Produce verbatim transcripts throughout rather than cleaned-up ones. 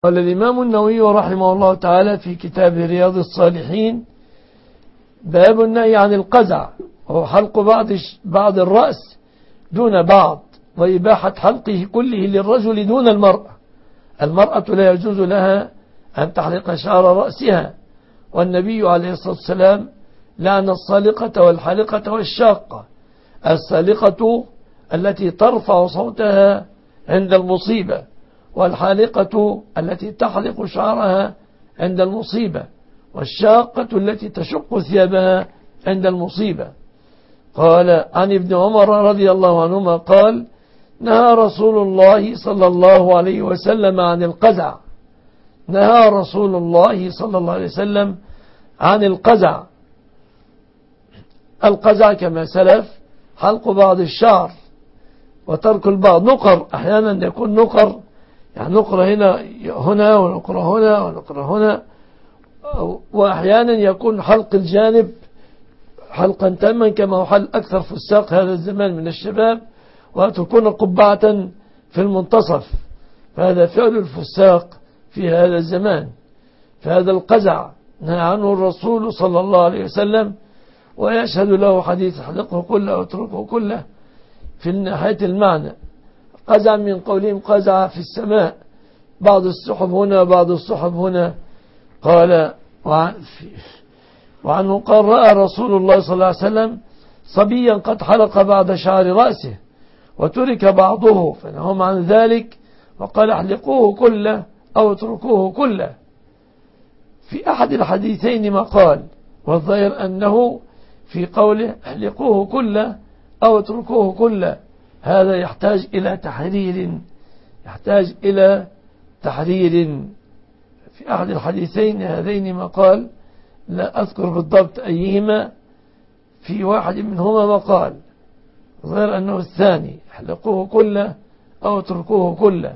قال الإمام النووي رحمه الله تعالى في كتاب رياض الصالحين: باب النهي عن القزع، وهو حلق بعض بعض الرأس دون بعض، وإباحة حلقه كله للرجل دون المرأة. المرأة لا يجوز لها أن تحلق شعر رأسها، والنبي عليه الصلاة والسلام لعن الصالقة والحالقة والشاقة. الصالقة التي ترفع صوتها عند المصيبة، والحالقة التي تحلق شعرها عند المصيبة، والشاقة التي تشق ثيابها عند المصيبة. قال عن ابن عمر رضي الله عنهما قال: نهى رسول الله صلى الله عليه وسلم عن القزع نهى رسول الله صلى الله عليه وسلم عن القزع. القزع كما سلف حلق بعض الشعر وترك البعض. نقر أحيانا يكون نقر، يعني نقر هنا هنا ونقر هنا ونقر هنا، وأحيانا يكون حلق الجانب حلقا تاما كما هو حل أكثر فساق هذا الزمان من الشباب، وتكون قبعة في المنتصف، فهذا فعل الفساق في هذا الزمان. فهذا القزع نهى عنه الرسول صلى الله عليه وسلم، ويشهد له حديث: احلقه كله واتركه كله، في ناحية المعنى. قزع من قولهم قزع في السماء، بعض السحب هنا بعض السحب هنا. قال وعنه قال: رأى رسول الله صلى الله عليه وسلم صبيا قد حلق بعض شعر رأسه وترك بعضه فنههم عن ذلك، وقال: احلقوه كله أو اتركوه كله. في أحد الحديثين ما قال، والظاهر أنه في قوله احلقوه كله أو اتركوه كله، هذا يحتاج إلى تحرير يحتاج إلى تحرير في أحد الحديثين هذين ما قال، لا أذكر بالضبط أيهما، في واحد منهما ما قال، ظهر أنه الثاني: احلقوه كله أو اتركوه كله.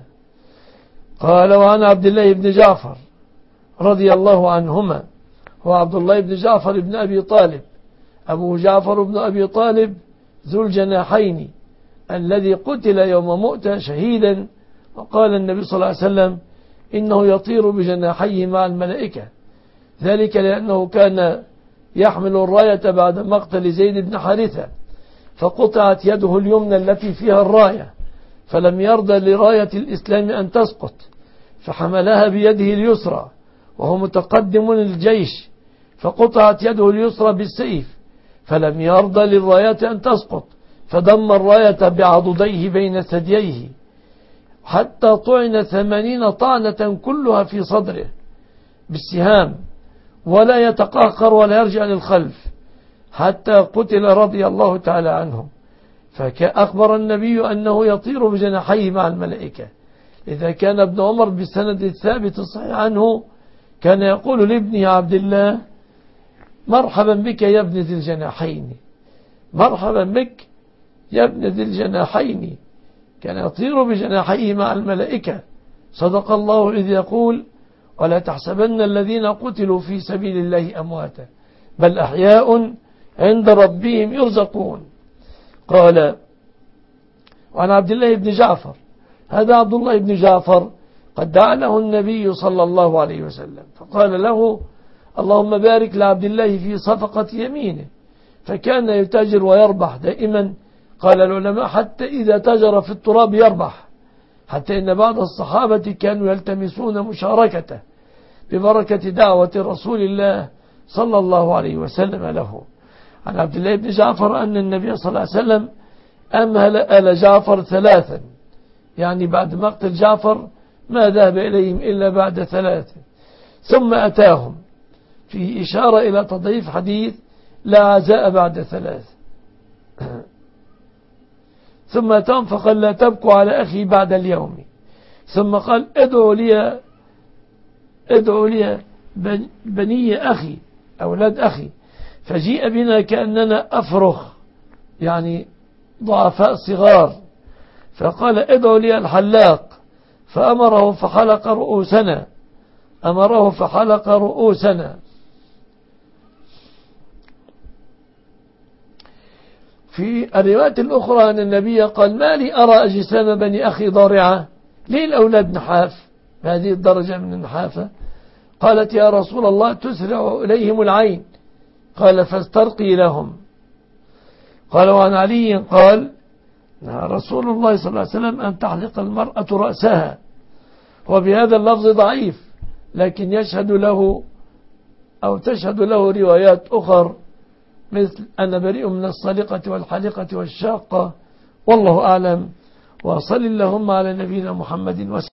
قال وعن عبد الله بن جعفر رضي الله عنهما، هو عبد الله بن جعفر بن أبي طالب، أبو جعفر بن أبي طالب ذو الجناحين الذي قتل يوم مؤتة شهيدا، وقال النبي صلى الله عليه وسلم: إنه يطير بجناحيه مع الملائكة، ذلك لأنه كان يحمل الراية بعد مقتل زيد بن حارثة، فقطعت يده اليمنى التي فيها الراية، فلم يرضى لراية الإسلام أن تسقط، فحملها بيده اليسرى وهو متقدم للجيش، فقطعت يده اليسرى بالسيف، فلم يرضى للراية أن تسقط، فضم الراية بعضديه بين ثدييه حتى طعن ثمانين طعنة كلها في صدره بالسهام، ولا يتقهقر ولا يرجع للخلف حتى قتل رضي الله تعالى عنه. فأخبر النبي أنه يطير بجناحيه مع الملائكة. إذا كان ابن عمر بالسند الثابت الصحيح عنه كان يقول لابنه عبد الله: مرحبا بك يا ابن ذي الجناحين، مرحبا بك يا ابن ذي الجناحين. كان يطير بجناحيه مع الملائكة. صدق الله إذ يقول: ولا تحسبن الذين قتلوا في سبيل الله أمواتا بل أحياء عند ربهم يرزقون. قال وعن عبد الله بن جعفر، هذا عبد الله بن جعفر قد دعا له النبي صلى الله عليه وسلم، فقال له: اللهم بارك لعبد الله في صفقة يمينه، فكان يتاجر ويربح دائما. قال العلماء: حتى إذا تاجر في التراب يربح، حتى إن بعض الصحابة كانوا يلتمسون مشاركته ببركة دعوة رسول الله صلى الله عليه وسلم له. عن عبد الله بن جعفر أن النبي صلى الله عليه وسلم أمهل آل جعفر ثلاثا، يعني بعد مقتل جعفر ما ذهب إليهم إلا بعد ثلاثة، ثم أتاهم، في إشارة إلى تضعيف حديث لا عزاء بعد ثلاث. ثم أتاهم فقال: لا تبكوا على أخي بعد اليوم. ثم قال: ادعوا لي ادعوا لي بني أخي، أولاد أخي. فجيء بنا كأننا أفرخ، يعني ضعفاء صغار، فقال: ادعوا لي الحلاق، فأمره فحلق رؤوسنا أمره فحلق رؤوسنا. في الرواية الأخرى أن النبي قال: ما لي أرى أجسام بني أخي ضارعة، ليه الأولاد نحاف؟ بهذه الدرجة من النحافة. قالت يا رسول الله تسرع إليهم العين، قال فاسترقي لهم. قال وعن علي قال رسول الله صلى الله عليه وسلم أن تحلق المرأة رأسها، وبهذا اللفظ ضعيف، لكن يشهد له أو تشهد له روايات أخر مثل أنا بريء من الصلقة والحلقة والشاقة، والله أعلم. وصل اللهم على نبينا محمد وسلم.